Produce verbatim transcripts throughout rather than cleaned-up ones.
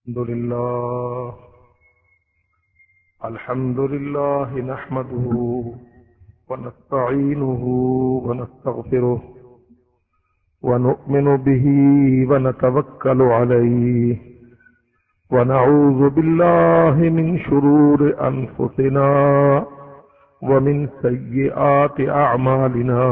الحمد لله الحمد لله نحمده ونستعينه ونستغفره ونؤمن به ونتوكل عليه ونعوذ بالله من شرور أنفسنا ومن سيئات أعمالنا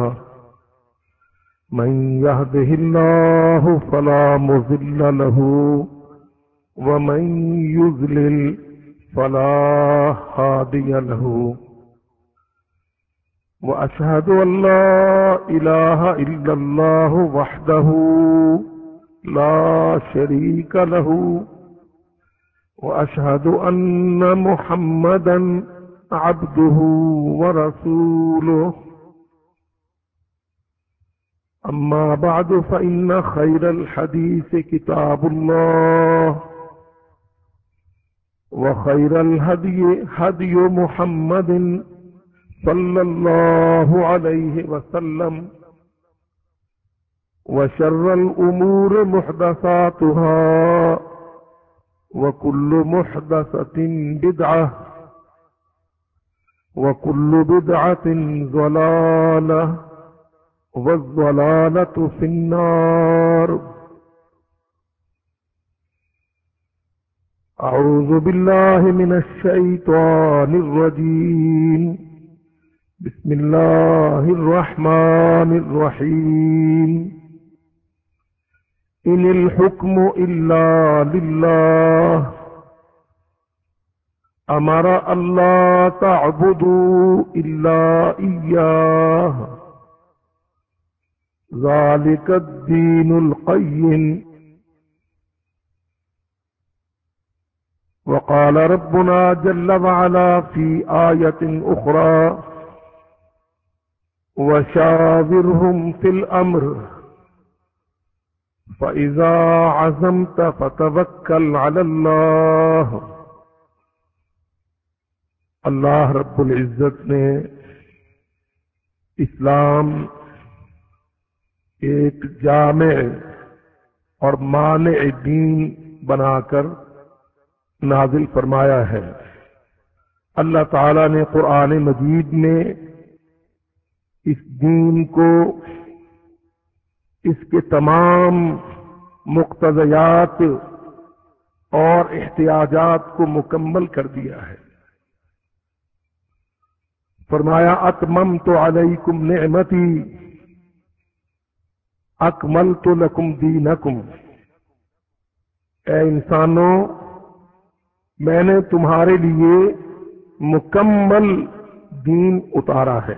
من يهده الله فلا مضل له ومن يضلل فلا هادي له وأشهد أن لا إله إلا الله وحده لا شريك له وأشهد أن محمدا عبده ورسوله أما بعد فإن خير الحديث كتاب الله وخير الهدي هدي محمد صلى الله عليه وسلم وشر الأمور محدثاتها وكل محدثة بدعة وكل بدعة ضلالة والضلالة في النار. أعوذ بالله من الشيطان الرجيم. بسم الله الرحمن الرحيم. إن الحكم إلا لله أمر ألا تعبدوا إلا إياه ذلك الدين القيم. وقال ربنا جل وعلا في آية أخرى وشاورهم في الأمر فإذا عزمت فتوكل على الله. اللہ رب العزت نے اسلام ایک جامع اور مانع دین بنا کر نازل فرمایا ہے. اللہ تعالی نے قرآن مجید میں اس دین کو اس کے تمام مقتضیات اور احتیاجات کو مکمل کر دیا ہے. فرمایا اتممت علیکم نعمتی اکملت لکم دینکم. اے انسانوں، میں نے تمہارے لیے مکمل دین اتارا ہے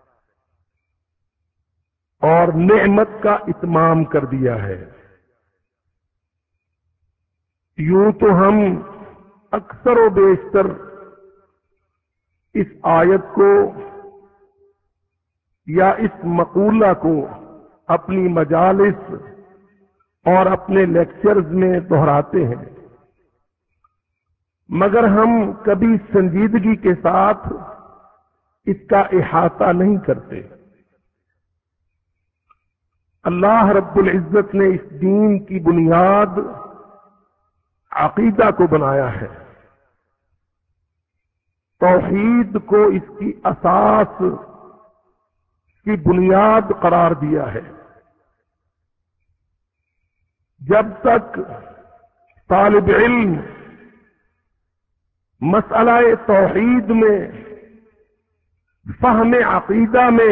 اور نعمت کا اتمام کر دیا ہے. یوں تو ہم اکثر و بیشتر اس آیت کو یا اس مقولہ کو اپنی مجالس اور اپنے لیکچرز میں دہراتے ہیں، مگر ہم کبھی سنجیدگی کے ساتھ اس کا احاطہ نہیں کرتے. اللہ رب العزت نے اس دین کی بنیاد عقیدہ کو بنایا ہے، توحید کو اس کی اساس کی بنیاد قرار دیا ہے. جب تک طالب علم مسئلہ توحید میں، فہم عقیدہ میں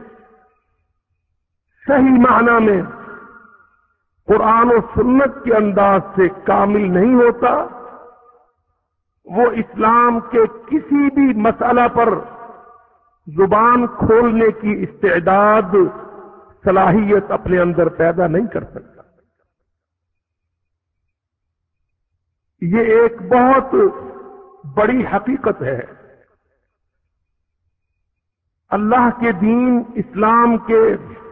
صحیح معنی میں قرآن و سنت کے انداز سے کامل نہیں ہوتا، وہ اسلام کے کسی بھی مسئلہ پر زبان کھولنے کی استعداد، صلاحیت اپنے اندر پیدا نہیں کر سکتا. یہ ایک بہت بڑی حقیقت ہے. اللہ کے دین اسلام کے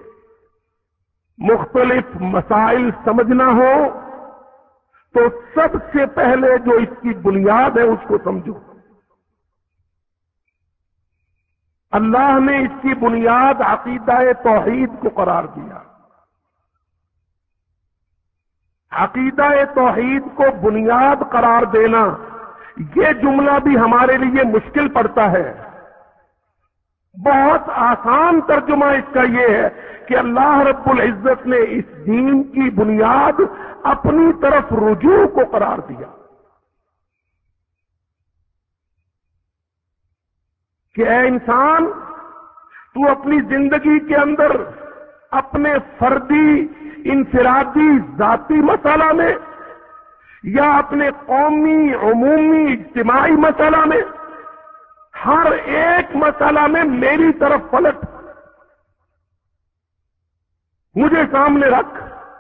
مختلف مسائل سمجھنا ہو تو سب سے پہلے جو اس کی بنیاد ہے اس کو سمجھو. اللہ نے اس کی بنیاد عقیدہ توحید کو قرار دیا. عقیدہ توحید کو بنیاد قرار دینا، یہ جملہ بھی ہمارے لیے مشکل پڑتا ہے۔ بہت آسان ترجمہ اس کا یہ ہے کہ اللہ رب العزت نے اس دین کی بنیاد اپنی طرف رجوع کو قرار دیا کہ اے انسان، تو اپنی زندگی کے اندر اپنے فردی، انفرادی، ذاتی مسئلہ میں یا اپنے قومی، عمومی، اجتماعی مسئلہ میں، ہر ایک مسئلہ میں میری طرف پلٹ، مجھے سامنے رکھ۔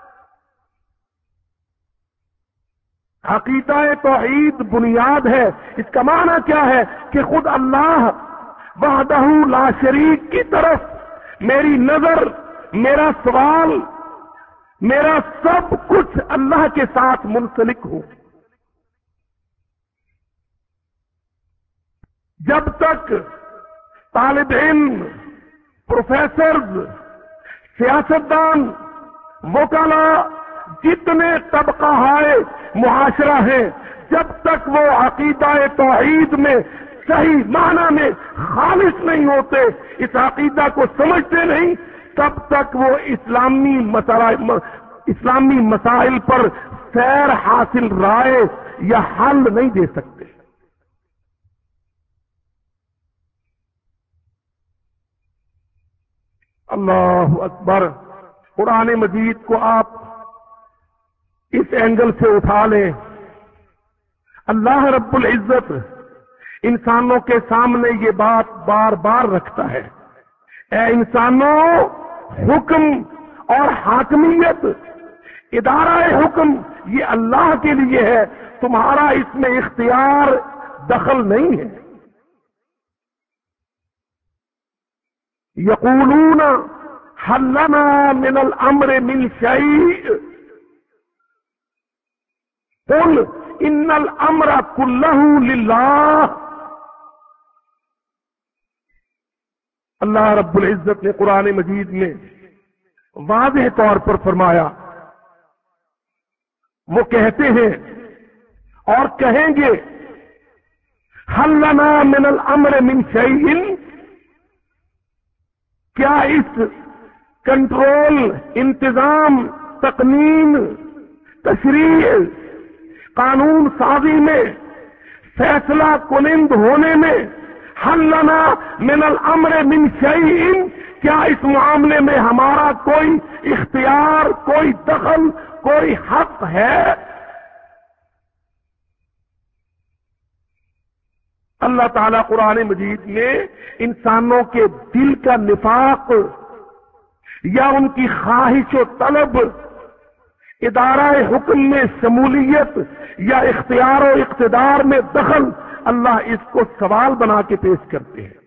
عقیدہ توحید بنیاد ہے۔ اس کا معنی کیا ہے کہ خود اللہ وحدہ لا شریک کی طرف میری نظر، میرا سوال، میرا سب کچھ اللہ کے ساتھ منسلک ہو۔ جب تک طالب علم، پروفیسرز، سیاستدان، وکلاء، جتنے طبقہ ہے معاشرہ ہیں، جب تک وہ عقیدہ توحید میں صحیح معنی میں خالص نہیں ہوتے، اس عقیدہ کو سمجھتے نہیں، تب تک وہ اسلامی مسائل اسلامی مسائل پر سیر حاصل رائے یا حل نہیں دے سکتے۔ اللہ اکبر۔ قرآن مجید کو آپ اس اینگل سے اٹھا لیں، اللہ رب العزت انسانوں کے سامنے یہ بات بار بار رکھتا ہے، اے انسانوں، حکم اور حاکمیت، ادارہ حکم یہ اللہ کے لیے ہے، تمہارا اس میں اختیار، دخل نہیں ہے۔ یقولون هل لنا من الامر من شيء قل ان الامر كله لله۔ اللہ رب العزت نے قرآن مجید میں واضح طور پر فرمایا، وہ کہتے ہیں اور کہیں گے هل لنا من الامر من شيء، کیا اس کنٹرول، انتظام، تقنین، تشریع، قانون سازی میں، فیصلہ کنند ہونے میں، حل لنا من الامر من شیء، کیا اس معاملے میں ہمارا کوئی اختیار، کوئی دخل، کوئی حق ہے؟ اللہ تعالیٰ قرآن مجید میں انسانوں کے دل کا نفاق یا ان کی خواہش و طلب، ادارہ حکم میں شمولیت یا اختیار و اقتدار میں دخل، اللہ اس کو سوال بنا کے پیش کرتے ہیں۔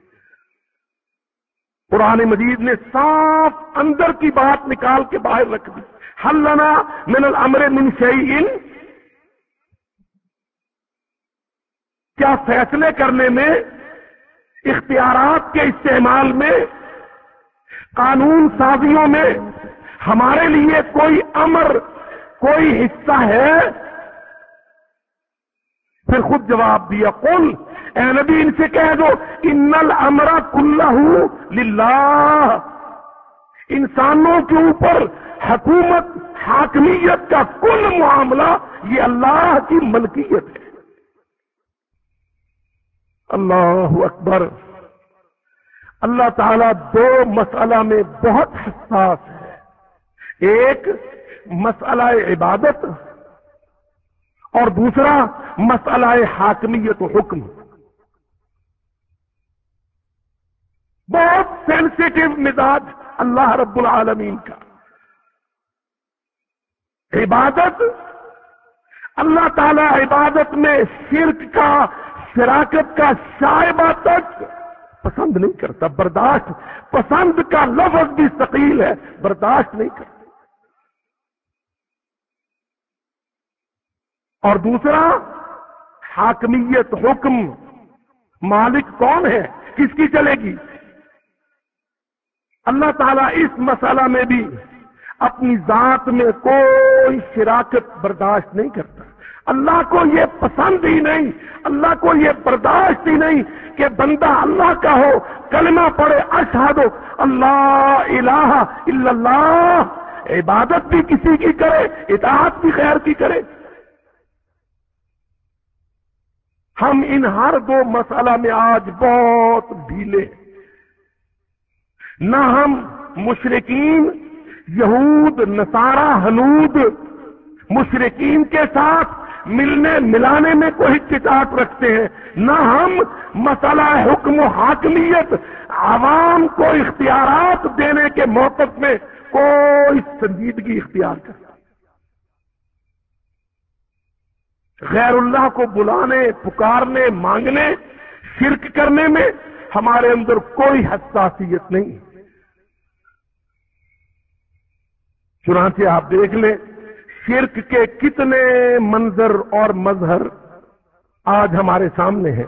قرآن مجید نے صاف اندر کی بات نکال کے باہر رکھ دی، حل لنا من الامر من شیء، کیا فیصلے کرنے میں، اختیارات کے استعمال میں، قانون سازیوں میں ہمارے لیے کوئی امر، کوئی حصہ ہے؟ پھر خود جواب دیا، قل، اے نبی ان سے کہہ دو، ان الامر کلہ للہ، انسانوں کے اوپر حکومت، حاکمیت کا کل معاملہ یہ اللہ کی ملکیت ہے۔ اللہ اکبر۔ اللہ تعالیٰ دو مسئلہ میں بہت حساس ہے، ایک مسئلہ عبادت اور دوسرا مسئلہ حاکمیت و حکم۔ بہت سینسیٹیو مزاج اللہ رب العالمین کا۔ عبادت، اللہ تعالیٰ عبادت میں شرک کا، شراکت کا شائبہ تک پسند نہیں کرتا، برداشت، پسند کا لفظ بھی ثقیل ہے، برداشت نہیں کرتا۔ اور دوسرا حاکمیت، حکم، مالک کون ہے، کس کی چلے گی؟ اللہ تعالیٰ اس مسئلہ میں بھی اپنی ذات میں کوئی کوئی شراکت برداشت نہیں کرتا. اللہ کو یہ پسند ہی نہیں, اللہ کو یہ برداشت ہی نہیں کہ بندہ اللہ کا ہو, کلمہ پڑھے اشہد اللہ الہ الا اللہ, عبادت بھی کسی کی کرے, اطاعت بھی غیر کی کرے. ہم ان ہر دو مسئلہ میں آج بہت ڈھیلے ہیں. نہ ہم مشرکین یہود نصارہ ہنود مشرکین کے ساتھ ملنے ملانے میں کوئی ہچکچاہٹ رکھتے ہیں, نہ ہم مسئلہ حکم و حاکمیت عوام کو اختیارات دینے کے موقف میں کوئی سنجیدگی اختیار کرتے. غیر اللہ کو بلانے, پکارنے, مانگنے, شرک کرنے میں ہمارے اندر کوئی حساسیت نہیں. چنانچہ آپ دیکھ لیں شرک کے کتنے منظر اور مظہر آج ہمارے سامنے ہیں.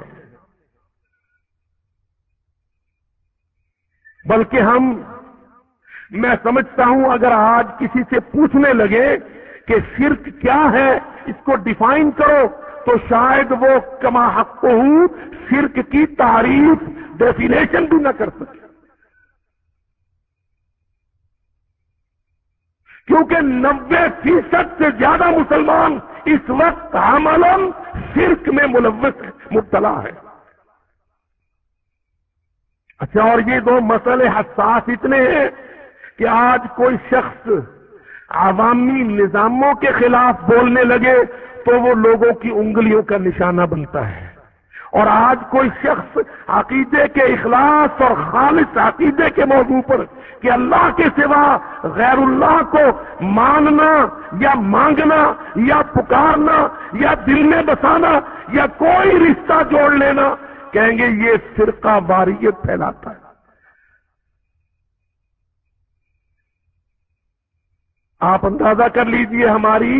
بلکہ ہم, میں سمجھتا ہوں اگر آج کسی سے پوچھنے لگے کہ شرک کیا ہے, اس کو ڈیفائن کرو, تو شاید وہ کما حق ہوں شرک کی تعریف ڈیفینیشن بھی نہ کر سکے. کیونکہ نوے فیصد سے زیادہ مسلمان اس وقت عملاً شرک میں ملوث ہے, مبتلا ہے. اچھا, اور یہ دو مسئلے حساس اتنے ہیں کہ آج کوئی شخص عوامی نظاموں کے خلاف بولنے لگے تو وہ لوگوں کی انگلیوں کا نشانہ بنتا ہے, اور آج کوئی شخص عقیدے کے اخلاص اور خالص عقیدے کے موضوع پر کہ اللہ کے سوا غیر اللہ کو ماننا یا مانگنا یا پکارنا یا دل میں بسانا یا کوئی رشتہ جوڑ لینا, کہیں گے یہ فرقہ واریت پھیلاتا ہے. آپ اندازہ کر لیجئے ہماری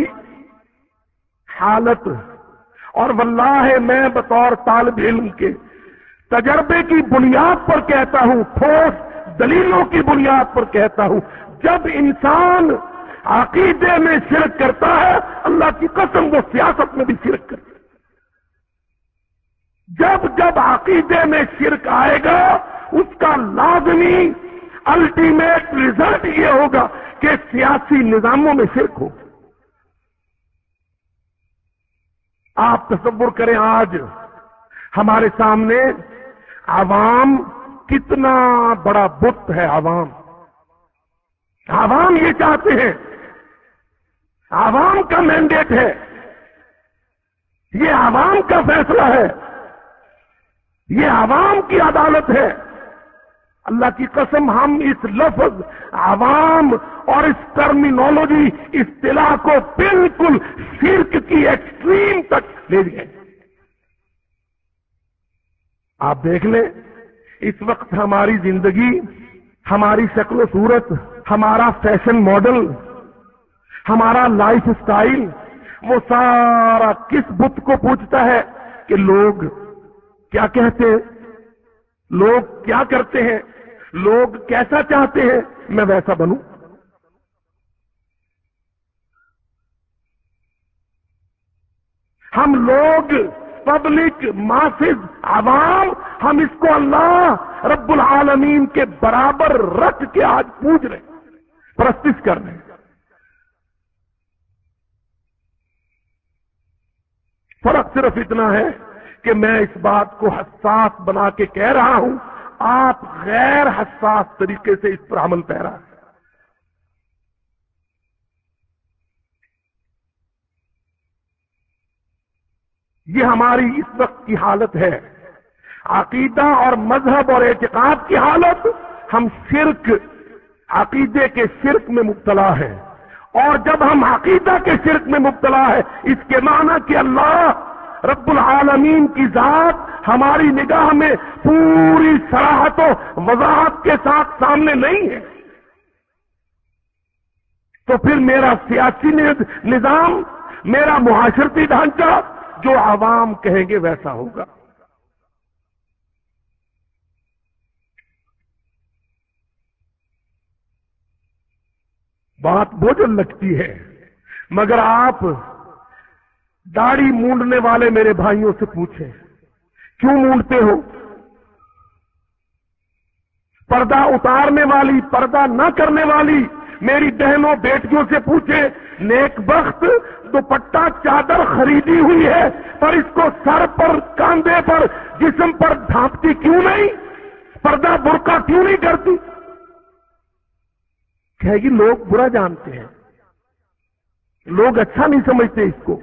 حالت, اور واللہ میں بطور طالب علم کے تجربے کی بنیاد پر کہتا ہوں, ٹھوس دلیلوں کی بنیاد پر کہتا ہوں, جب انسان عقیدے میں شرک کرتا ہے اللہ کی قسم وہ سیاست میں بھی شرک کرتا ہے. جب جب عقیدے میں شرک آئے گا اس کا لازمی الٹیمیٹ ریزلٹ یہ ہوگا کہ سیاسی نظاموں میں شرک ہو. آپ تصور کریں آج ہمارے سامنے عوام کتنا بڑا بت ہے. عوام عوام یہ چاہتے ہیں, عوام کا مینڈیٹ ہے, یہ عوام کا فیصلہ ہے, یہ عوام کی عدالت ہے. اللہ کی قسم ہم اس لفظ عوام اور اس ٹرمینالوجی اصطلاح کو بالکل شرک کی ایکسٹریم تک لے گئے. آپ دیکھ لیں اس وقت ہماری زندگی, ہماری شکل و صورت, ہمارا فیشن ماڈل, ہمارا لائف سٹائل, وہ سارا کس بت کو پوچھتا ہے کہ لوگ کیا کہتے ہیں, لوگ کیا کرتے ہیں, لوگ کیسا چاہتے ہیں میں ویسا بنوں. ہم لوگ پبلک ماسز عوام, ہم اس کو اللہ رب العالمین کے برابر رکھ کے آج پوج رہے ہیں, پرستش کر رہے ہیں. فرق صرف اتنا ہے کہ میں اس بات کو حساس بنا کے کہہ رہا ہوں, آپ غیر حساس طریقے سے اس پر عمل پیرا ہے. یہ ہماری اس وقت کی حالت ہے. عقیدہ اور مذہب اور اعتقاد کی حالت, ہم شرک, عقیدے کے شرک میں مبتلا ہیں. اور جب ہم عقیدہ کے شرک میں مبتلا ہے اس کے معنی کہ اللہ رب العالمین کی ذات ہماری نگاہ میں پوری صراحت و وضاحت کے ساتھ سامنے نہیں ہے, تو پھر میرا سیاسی نظام, میرا معاشرتی ڈھانچہ جو عوام کہیں گے ویسا ہوگا. بات بوجھل لگتی ہے مگر آپ داڑھی مونڈنے والے میرے بھائیوں سے پوچھیں، کیوں مونڈتے ہو؟ پردہ اتارنے والی، پردہ نہ کرنے والی میری بہنوں بیٹیوں سے پوچھیں، نیک بخت دوپٹہ چادر خریدی ہوئی ہے پر اس کو سر پر، کاندھے پر، جسم پر ڈھانپتی کیوں نہیں؟ پردہ برقع کیوں نہیں کرتی؟ کہے گی لوگ برا جانتے ہیں، لوگ اچھا نہیں سمجھتے اس کو۔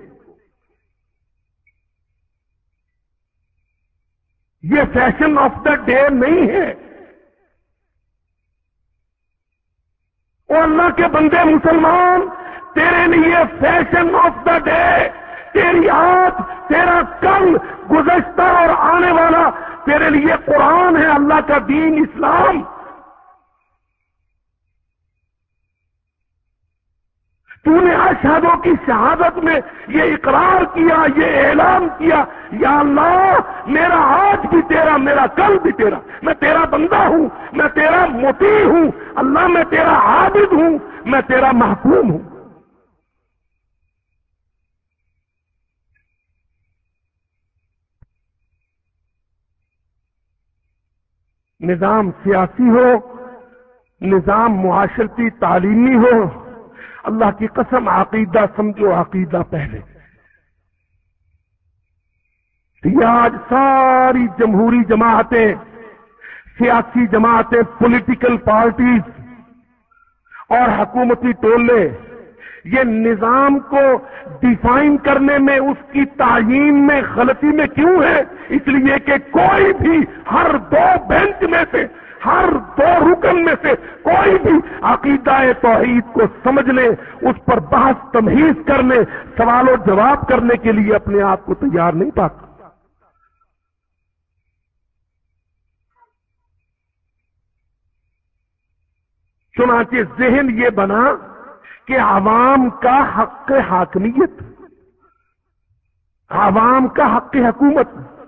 یہ فیشن آف دا ڈے نہیں ہے۔ او اللہ کے بندے مسلمان، تیرے لیے فیشن آف دا ڈے، تیری آج، تیرا کل، گزشتہ اور آنے والا تیرے لیے قرآن ہے، اللہ کا دین اسلام۔ تو نے اشہدوں کی شہادت میں یہ اقرار کیا، یہ اعلان کیا، یا اللہ میرا آج بھی تیرا، میرا کل بھی تیرا، میں تیرا بندہ ہوں، میں تیرا مطیع ہوں، اللہ میں تیرا عابد ہوں، میں تیرا محکوم ہوں۔ نظام سیاسی ہو، نظام معاشرتی تعلیمی ہو، اللہ کی قسم عقیدہ سمجھو، عقیدہ پہلے۔ یہ آج ساری جمہوری جماعتیں، سیاسی جماعتیں، پولیٹیکل پارٹیز اور حکومتی ٹولے یہ نظام کو ڈیفائن کرنے میں، اس کی تعیین میں غلطی میں کیوں ہے؟ اس لیے کہ کوئی بھی ہر دو بینچ میں سے، ہر دو رکن میں سے کوئی بھی عقیدہ توحید کو سمجھنے، اس پر بحث تمہیز کرنے، سوال و جواب کرنے کے لیے اپنے آپ کو تیار نہیں پاتا۔ چنانچہ ذہن یہ بنا کہ عوام کا حق حاکمیت، عوام کا حق حکومت۔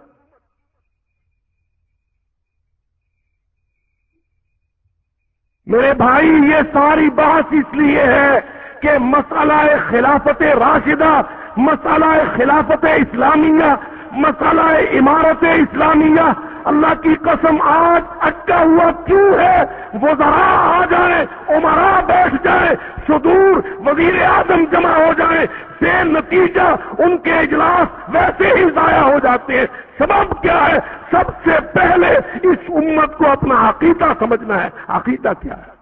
میرے بھائی یہ ساری بحث اس لیے ہے کہ مسئلہ خلافت راشدہ، مسئلہ خلافت اسلامیہ، مسئلہ امارت اسلامیہ اللہ کی قسم آج اٹکا ہوا کیوں ہے؟ وزراء آ جائیں، امراء بیٹھ جائیں، صدور وزیر اعظم جمع ہو جائیں، بے نتیجہ ان کے اجلاس ویسے ہی ضائع ہو جاتے ہیں۔ سبب کیا ہے؟ سب سے پہلے اس امت کو اپنا عقیدہ سمجھنا ہے۔ عقیدہ کیا ہے؟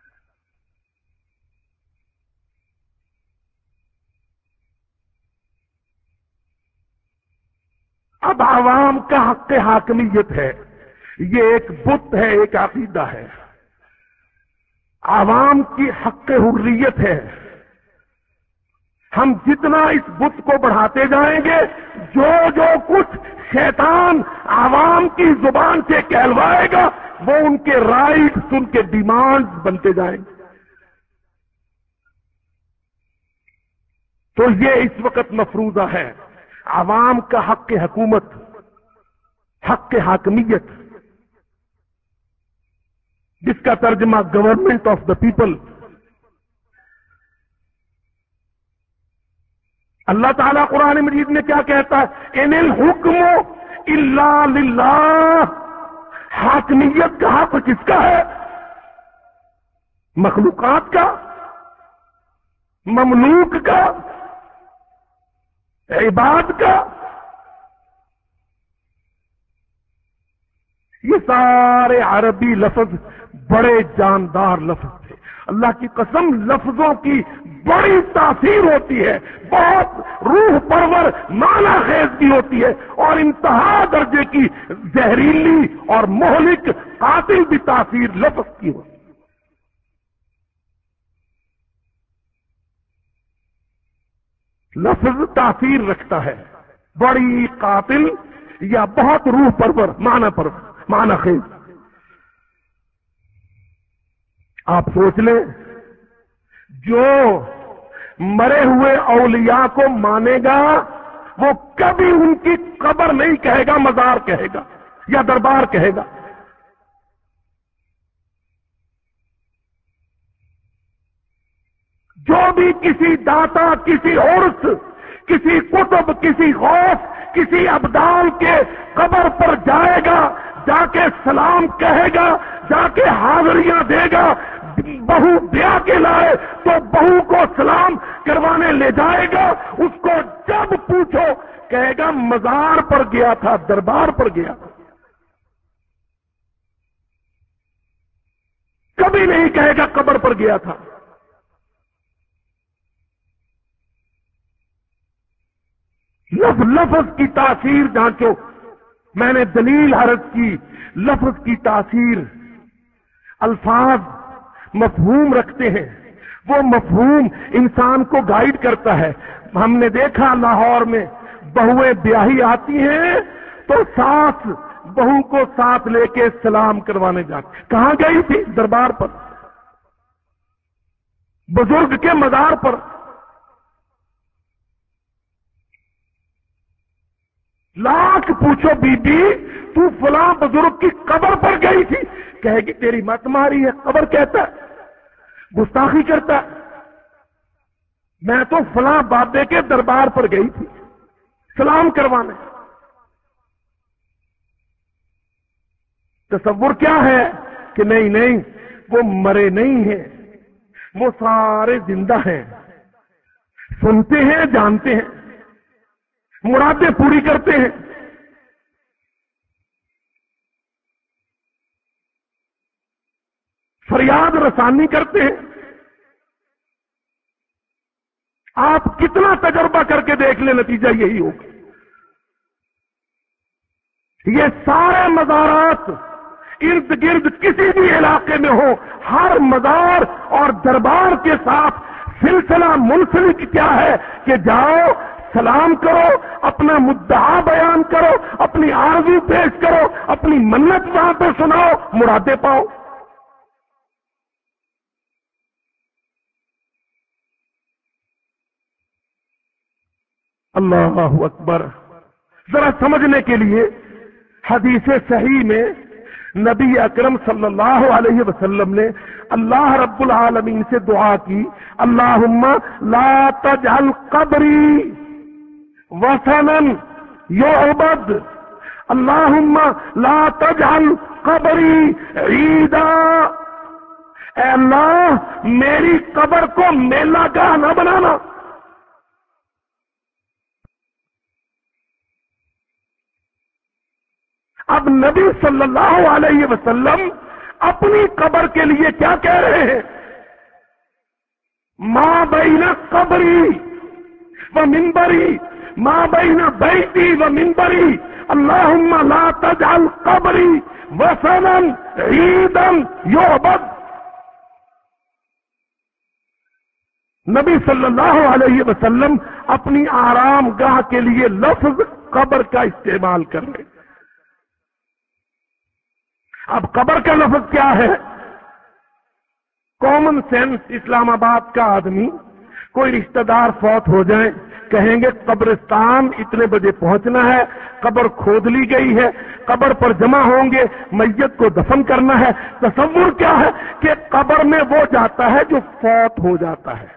اب عوام کا حق حاکمیت ہے، یہ ایک بت ہے، ایک عقیدہ ہے۔ عوام کی حق حریت ہے۔ ہم جتنا اس بت کو بڑھاتے جائیں گے، جو جو کچھ شیطان عوام کی زبان سے کہلوائے گا وہ ان کے رائٹس، ان کے ڈیمانڈز بنتے جائیں گے۔ تو یہ اس وقت مفروضہ ہے، عوام کا حق حکومت، حق حاکمیت، جس کا ترجمہ گورنمنٹ آف دا پیپل۔ اللہ تعالیٰ قرآن مجید میں کیا کہتا ہے؟ ان الحکم الا للہ، حاکمیت کا حق کس کا ہے؟ مخلوقات کا، مملوک کا، عباد کا۔ یہ سارے عربی لفظ بڑے جاندار لفظ تھے۔ اللہ کی قسم لفظوں کی بڑی تاثیر ہوتی ہے، بہت روح پرور معنی خیز بھی ہوتی ہے، اور انتہا درجے کی زہریلی اور مہلک قاتل بھی تاثیر لفظ کی ہوتی ہے۔ لفظ تاثیر رکھتا ہے، بڑی قاتل یا بہت روح پرور، معنی پرور، معنی خیز۔ آپ سوچ لیں، جو مرے ہوئے اولیاء کو مانے گا وہ کبھی ان کی قبر نہیں کہے گا، مزار کہے گا یا دربار کہے گا۔ جو بھی کسی داتا، کسی عرس، کسی کتب، کسی غوث، کسی ابدال کے قبر پر جائے گا، جا کے سلام کہے گا، جا کے حاضریاں دے گا، بہو بیاہ کے لائے تو بہو کو سلام کروانے لے جائے گا، اس کو جب پوچھو کہے گا مزار پر گیا تھا، دربار پر گیا تھا. کبھی نہیں کہے گا قبر پر گیا تھا. لفظ لفظ کی تاثیر جانچو. میں نے دلیل عرض کی، لفظ کی تاثیر. الفاظ مفہوم رکھتے ہیں، وہ مفہوم انسان کو گائیڈ کرتا ہے. ہم نے دیکھا لاہور میں بہویں بیاہی آتی ہیں تو ساس بہو کو ساتھ لے کے سلام کروانے جاتی. کہاں گئی تھی؟ دربار پر، بزرگ کے مزار پر. لاکھ پوچھو بی بی تو فلاں بزرگ کی قبر پر گئی تھی، کہے گی تیری مت ماری ہے، قبر کہتا ہے، گستاخی کرتا ہے. میں تو فلاں بابے کے دربار پر گئی تھی سلام کروانے. تصور کیا ہے کہ نہیں نہیں وہ مرے نہیں ہیں، وہ سارے زندہ ہیں، سنتے ہیں، جانتے ہیں، مرادیں پوری کرتے ہیں. فریاد رسانی کرتے ہیں. آپ کتنا تجربہ کر کے دیکھ لیں، نتیجہ یہی ہوگا. یہ سارے مزارات ارد گرد کسی بھی علاقے میں ہو، ہر مزار اور دربار کے ساتھ سلسلہ منسلک کیا ہے کہ جاؤ سلام کرو، اپنا مدعا بیان کرو، اپنی آرزو پیش کرو، اپنی منت وہاں پہ سناؤ، مرادیں پاؤ. اللہ اکبر. ذرا سمجھنے کے لیے حدیث صحیح میں نبی اکرم صلی اللہ علیہ وسلم نے اللہ رب العالمین سے دعا کی، اللہم لا تجعل قبری وثنا یعبد، اللہم لا تجعل قبری عیدا. اے اللہ میری قبر کو میلہ گاہ نہ بنانا. اب نبی صلی اللہ علیہ وسلم اپنی قبر کے لیے کیا کہہ رہے ہیں؟ ما بین قبری و منبری، ما بین بیتی و منبری، اللہم لا تجعل قبری وثنا عیدا یعبد. نبی صلی اللہ علیہ وسلم اپنی آرام گاہ کے لیے لفظ قبر کا استعمال کر رہے ہیں. اب قبر کا لفظ کیا ہے؟ کامن سینس اسلام آباد کا آدمی، کوئی رشتہ دار فوت ہو جائیں، کہیں گے قبرستان اتنے بجے پہنچنا ہے، قبر کھود لی گئی ہے، قبر پر جمع ہوں گے، میت کو دفن کرنا ہے. تصور کیا ہے کہ قبر میں وہ جاتا ہے جو فوت ہو جاتا ہے.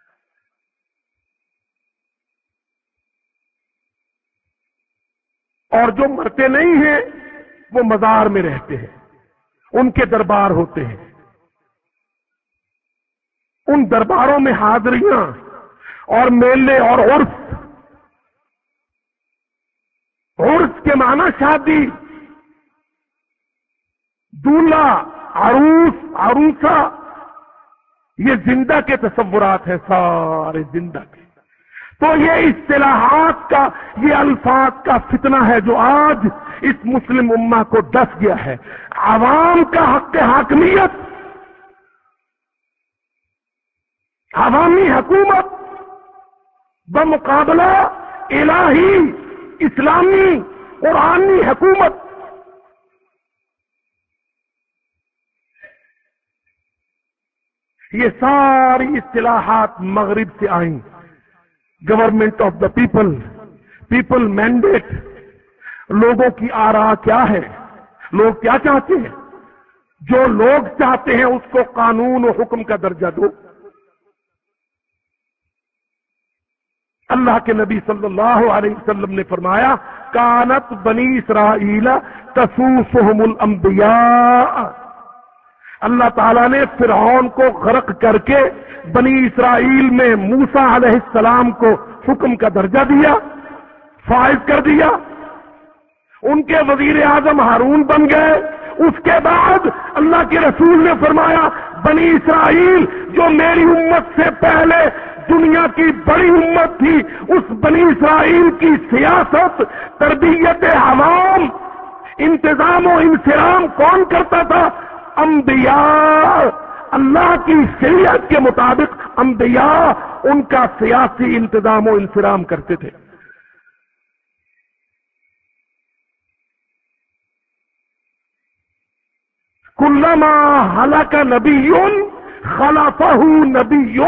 اور جو مرتے نہیں ہیں وہ مزار میں رہتے ہیں، ان کے دربار ہوتے ہیں، ان درباروں میں حاضریاں اور میلے اور عرس. عرس کے معنی شادی، دولہا، عروس، عروسہ، یہ زندہ کے تصورات ہیں، سارے زندہ کے. تو یہ اصطلاحات کا، یہ الفاظ کا فتنہ ہے جو آج اس مسلم امہ کو ڈس گیا ہے. عوام کا حق حاکمیت، عوامی حکومت بمقابلہ الہی اسلامی قرآنی حکومت. یہ ساری اصطلاحات مغرب سے آئیں. Government of the people, people mandate. لوگوں کی آراء کیا ہے؟ لوگ کیا چاہتے ہیں؟ جو لوگ چاہتے ہیں اس کو قانون و حکم کا درجہ دو. اللہ کے نبی صلی اللہ علیہ وسلم نے فرمایا کانت بنی اسرائیل تسوسهم الانبیاء، اللہ تعالیٰ نے فرعون کو غرق کر کے بنی اسرائیل میں موسیٰ علیہ السلام کو حکم کا درجہ دیا، فائز کر دیا، ان کے وزیر اعظم ہارون بن گئے۔ اس کے بعد اللہ کے رسول نے فرمایا بنی اسرائیل جو میری امت سے پہلے دنیا کی بڑی امت تھی، اس بنی اسرائیل کی سیاست، تربیت عوام، انتظام و انصرام کون کرتا تھا؟ انبیاء۔ اللہ کی شریعت کے مطابق انبیاء ان کا سیاسی انتظام و انصرام کرتے تھے۔ کلما ہلاک نبی خلفہ نبی،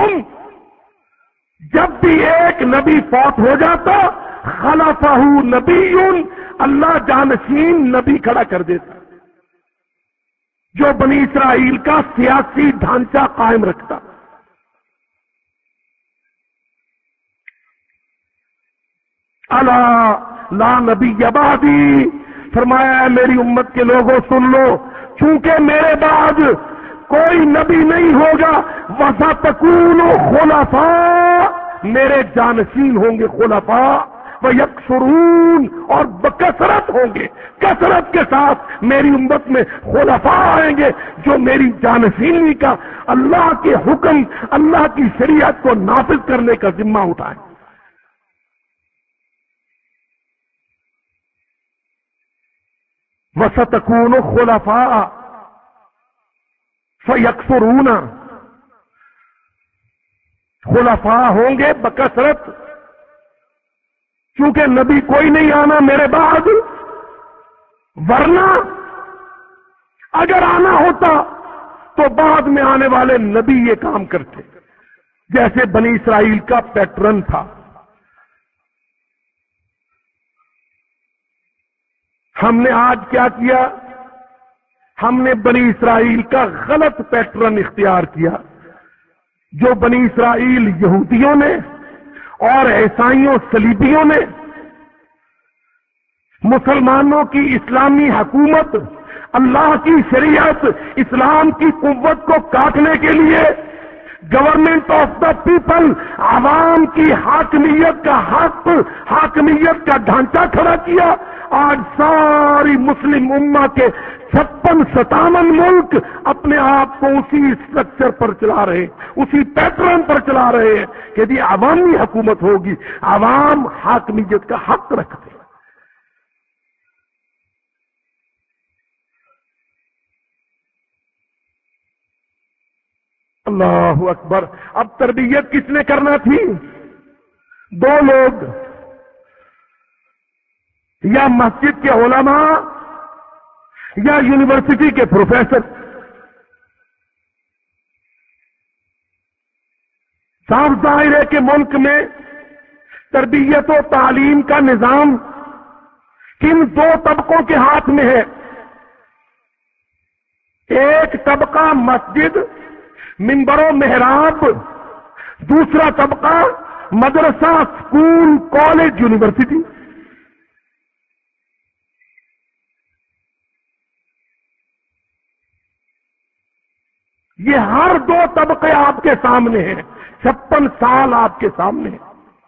جب بھی ایک نبی فوت ہو جاتا خلفہ نبی، اللہ جانشین نبی کھڑا کر دیتا جو بنی اسرائیل کا سیاسی ڈھانچہ قائم رکھتا۔ الا لا نبی بعدی، فرمایا میری امت کے لوگوں سن لو، چونکہ میرے بعد کوئی نبی نہیں ہوگا، وَسَتَكُونُ خُلَفَاء، میرے جانشین ہوں گے خلفاء، وَيَكْثُرُونَ، اور بکثرت ہوں گے، کثرت کے ساتھ میری امت میں خلفاء آئیں گے جو میری جانشینی کا، اللہ کے حکم، اللہ کی شریعت کو نافذ کرنے کا ذمہ اٹھائیں۔ وَسَتَكُونُ خُلَفَاءَ فَيَكْثُرُونَ، خلفاء ہوں گے بکثرت، چونکہ نبی کوئی نہیں آنا میرے بعد، ورنہ اگر آنا ہوتا تو بعد میں آنے والے نبی یہ کام کرتے، جیسے بنی اسرائیل کا پیٹرن تھا۔ ہم نے آج کیا کیا؟ ہم نے بنی اسرائیل کا غلط پیٹرن اختیار کیا، جو بنی اسرائیل یہودیوں نے اور عیسائیوں صلیبیوں نے مسلمانوں کی اسلامی حکومت، اللہ کی شریعت، اسلام کی قوت کو کاٹنے کے لیے گورنمنٹ آف دا پیپل، عوام کی حاکمیت کا حق، حاکمیت کا ڈھانچہ کھڑا کیا۔ آج ساری مسلم امہ کے چھپن ستاون ملک اپنے آپ کو اسی اسٹرکچر پر چلا رہے، اسی پیٹرن پر چلا رہے ہیں کہ جی عوامی حکومت ہوگی، عوام حاکمیت کا حق رکھتے ہیں۔ اللہ اکبر۔ اب تربیت کس نے کرنا تھی؟ دو لوگ، یا مسجد کے علماء یا یونیورسٹی کے پروفیسر۔ صاف ظاہر ہے کہ ملک میں تربیت و تعلیم کا نظام کن دو طبقوں کے ہاتھ میں ہے؟ ایک طبقہ مسجد، منبر و محراب، دوسرا طبقہ مدرسہ، اسکول، کالج، یونیورسٹی۔ یہ ہر دو طبقے آپ کے سامنے ہیں، چھپن سال آپ کے سامنے ہیں۔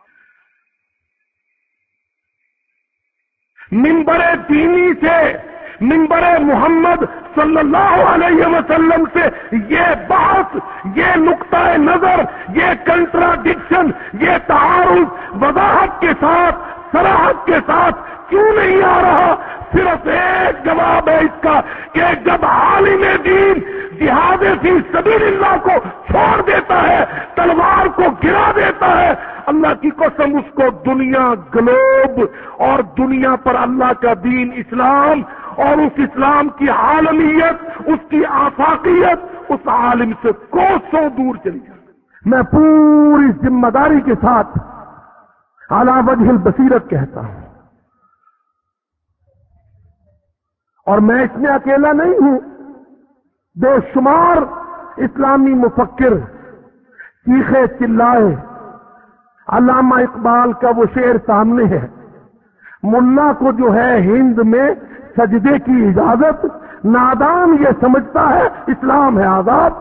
منبر دینی سے، منبر محمد صلی اللہ علیہ وسلم سے یہ بات، یہ نقطہ نظر، یہ کنٹراڈکشن، یہ تعارض وضاحت کے ساتھ، صراحت کے ساتھ کیوں نہیں آ رہا؟ صرف ایک جواب ہے اس کا کہ جب عالم دین جہاد فی سبیل اللہ کو چھوڑ دیتا ہے، تلوار کو گرا دیتا ہے، اللہ کی قسم اس کو دنیا، گلوب اور دنیا پر اللہ کا دین اسلام اور اس اسلام کی عالمیت، اس کی آفاقیت اس عالم سے کوسوں دور چلی جائے۔ میں پوری ذمہ داری کے ساتھ علی وجہ البصیرت کہتا ہوں، اور میں اس میں اکیلا نہیں ہوں، بے شمار اسلامی مفکر چیخے چلائے علامہ اقبال کا وہ شعر سامنے ہے، ملا کو جو ہے ہند میں سجدے کی اجازت، نادان یہ سمجھتا ہے اسلام ہے آزاد۔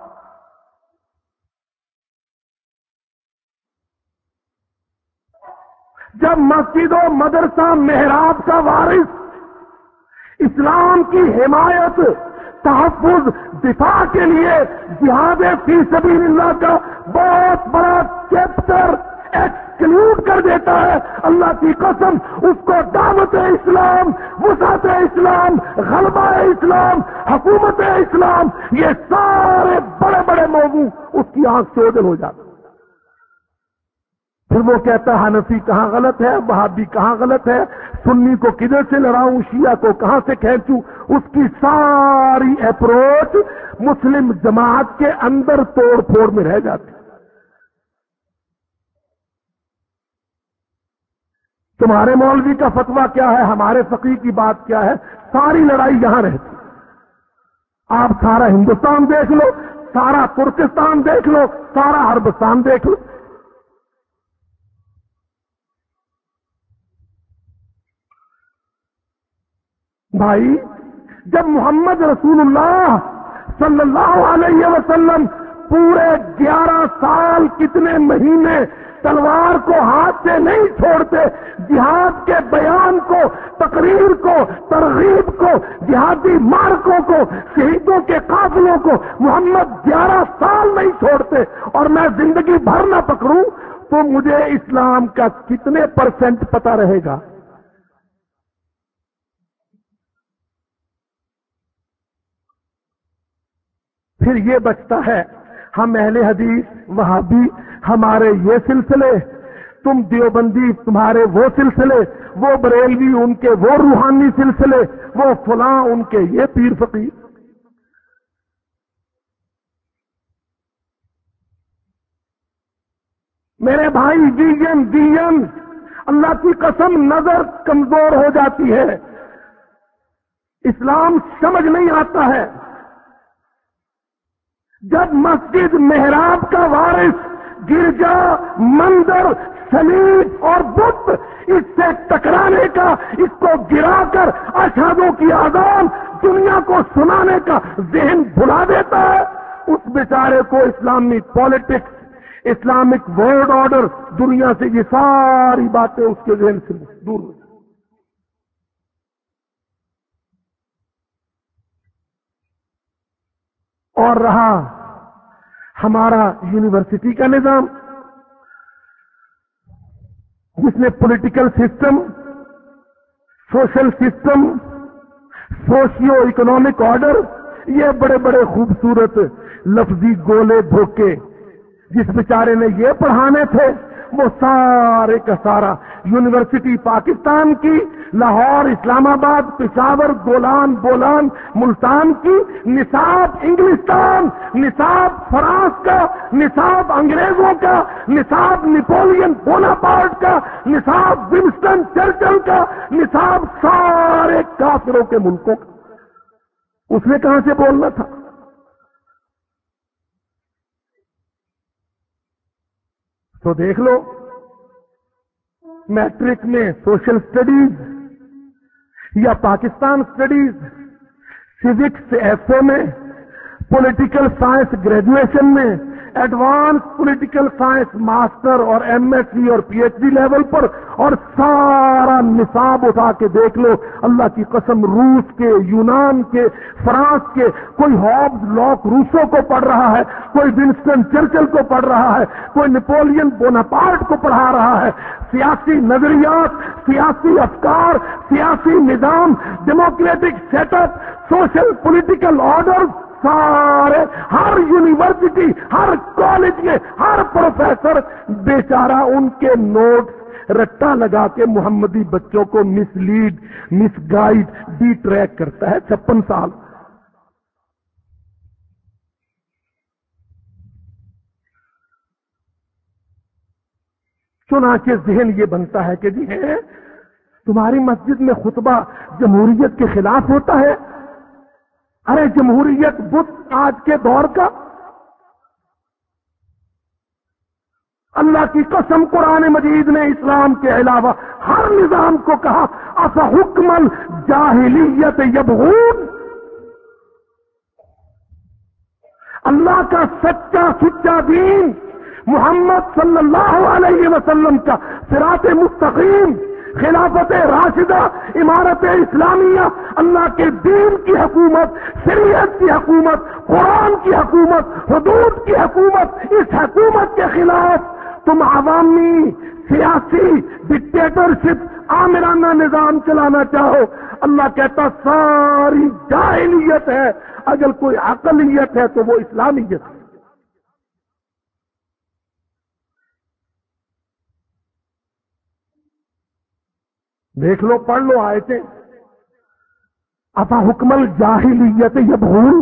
جب مسجد و مدرسہ محراب کا وارث اسلام کی حمایت، تحفظ، دفاع کے لیے جہاد فی سبیل اللہ کا بہت بڑا چیپٹر ایکسکلوڈ کر دیتا ہے، اللہ کی قسم اس کو دعوت اسلام، وسعت اسلام، غلبہ اسلام، حکومت اسلام، یہ سارے بڑے بڑے موضوع اس کی آنکھ سے اوجھل ہو جاتے۔ پھر وہ کہتا ہے حنفی کہاں غلط ہے، وہابی کہاں غلط ہے، سنی کو کدھر سے لڑاؤں، شیعہ کو کہاں سے کھینچوں۔ اس کی ساری اپروچ مسلم جماعت کے اندر توڑ پھوڑ میں رہ جاتی۔ تمہارے مولوی کا فتویٰ کیا ہے، ہمارے فقیہ کی بات کیا ہے، ساری لڑائی یہاں رہتی۔ آپ سارا ہندوستان دیکھ لو، سارا ترکستان دیکھ لو، سارا عربستان دیکھ لو۔ بھائی جب محمد رسول اللہ صلی اللہ علیہ وسلم پورے گیارہ سال کتنے مہینے تلوار کو ہاتھ سے نہیں چھوڑتے، جہاد کے بیان کو، تقریر کو، ترغیب کو، جہادی مارکوں کو، شہیدوں کے قافلوں کو محمد گیارہ سال نہیں چھوڑتے، اور میں زندگی بھر نہ پکڑوں تو مجھے اسلام کا کتنے پرسنٹ پتہ رہے گا؟ پھر یہ بچتا ہے ہم اہل حدیث، وہابی ہمارے یہ سلسلے، تم دیوبندی تمہارے وہ سلسلے، وہ بریلوی ان کے وہ روحانی سلسلے، وہ فلاں ان کے یہ پیر فقیر۔ میرے بھائی ویژن ویژن اللہ کی قسم نظر کمزور ہو جاتی ہے، اسلام سمجھ نہیں آتا ہے۔ جب مسجد محراب کا وارث، گرجا، مندر، صلیب اور بت اس سے ٹکرانے کا، اس کو گرا کر اشہادوں کی اذان دنیا کو سنانے کا ذہن بھلا دیتا ہے، اس بیچارے کو اسلامی پالیٹکس، اسلامک ورلڈ آرڈر، دنیا سے یہ ساری باتیں اس کے ذہن سے دور ہو جائیں۔ اور رہا ہمارا یونیورسٹی کا نظام، جس نے political system, social system, socio economic order, یہ بڑے بڑے خوبصورت لفظی گولے دھوکے جس بیچارے نے یہ پڑھانے تھے، وہ سارے کا سارا یونیورسٹی پاکستان کی، لاہور، اسلام آباد، پشاور، گولان، بولان، ملتان کی، نصاب انگلستان، نصاب فرانس کا، نصاب انگریزوں کا، نصاب نیپولین بوناپارٹ کا، نصاب ونسٹن چرچل کا، نصاب سارے کافروں کے ملکوں کا۔ اس نے کہاں سے بولنا تھا؟ تو دیکھ لو، میٹرک میں سوشل اسٹڈیز یا Pakistan studies, civics F A میں، پولیٹیکل سائنس گریجویشن میں، ایڈوانس پولیٹیکل سائنس ماسٹر اور ایم ایس سی اور پی ایچ ڈی لیول پر، اور سارا نصاب اٹھا کے دیکھ لو، اللہ کی قسم روس کے، یونان کے، فرانس کے، کوئی ہابز لاک روسو کو پڑھ رہا ہے، کوئی ونسٹن چرچل کو پڑھ رہا ہے، کوئی نیپولین بوناپارٹ کو پڑھا رہا ہے۔ سیاسی نظریات، سیاسی افکار، سیاسی نظام، democratic set up, social political order, سارے ہر یونیورسٹی، ہر کالج میں ہر پروفیسر بیچارہ ان کے نوٹ رٹا لگا کے محمدی بچوں کو mislead, misguide, detract کرتا ہے چھپن سال۔ چنانچہ ذہن یہ بنتا ہے کہ جی ہے تمہاری مسجد میں خطبہ جمہوریت کے خلاف ہوتا ہے۔ ارے جمہوریت بت آج کے دور کا، اللہ کی قسم قرآن مجید نے اسلام کے علاوہ ہر نظام کو کہا افحکم الجاہلیت یبغون. اللہ کا سچا سچا دین محمد صلی اللہ علیہ وسلم کا صراط مستقیم، خلافت راشدہ، امارت اسلامیہ، اللہ کے دین کی حکومت، شریعت کی حکومت، قرآن کی حکومت، حدود کی حکومت، اس حکومت کے خلاف تم عوامی سیاسی ڈکٹیٹرشپ آمرانہ نظام چلانا چاہو، اللہ کہتا ساری جاہلیت ہے، اگر کوئی عقلیت ہے تو وہ اسلامیت ہے. دیکھ لو، پڑھ لو آیتیں. افا حکم الجاہلیت یبغون.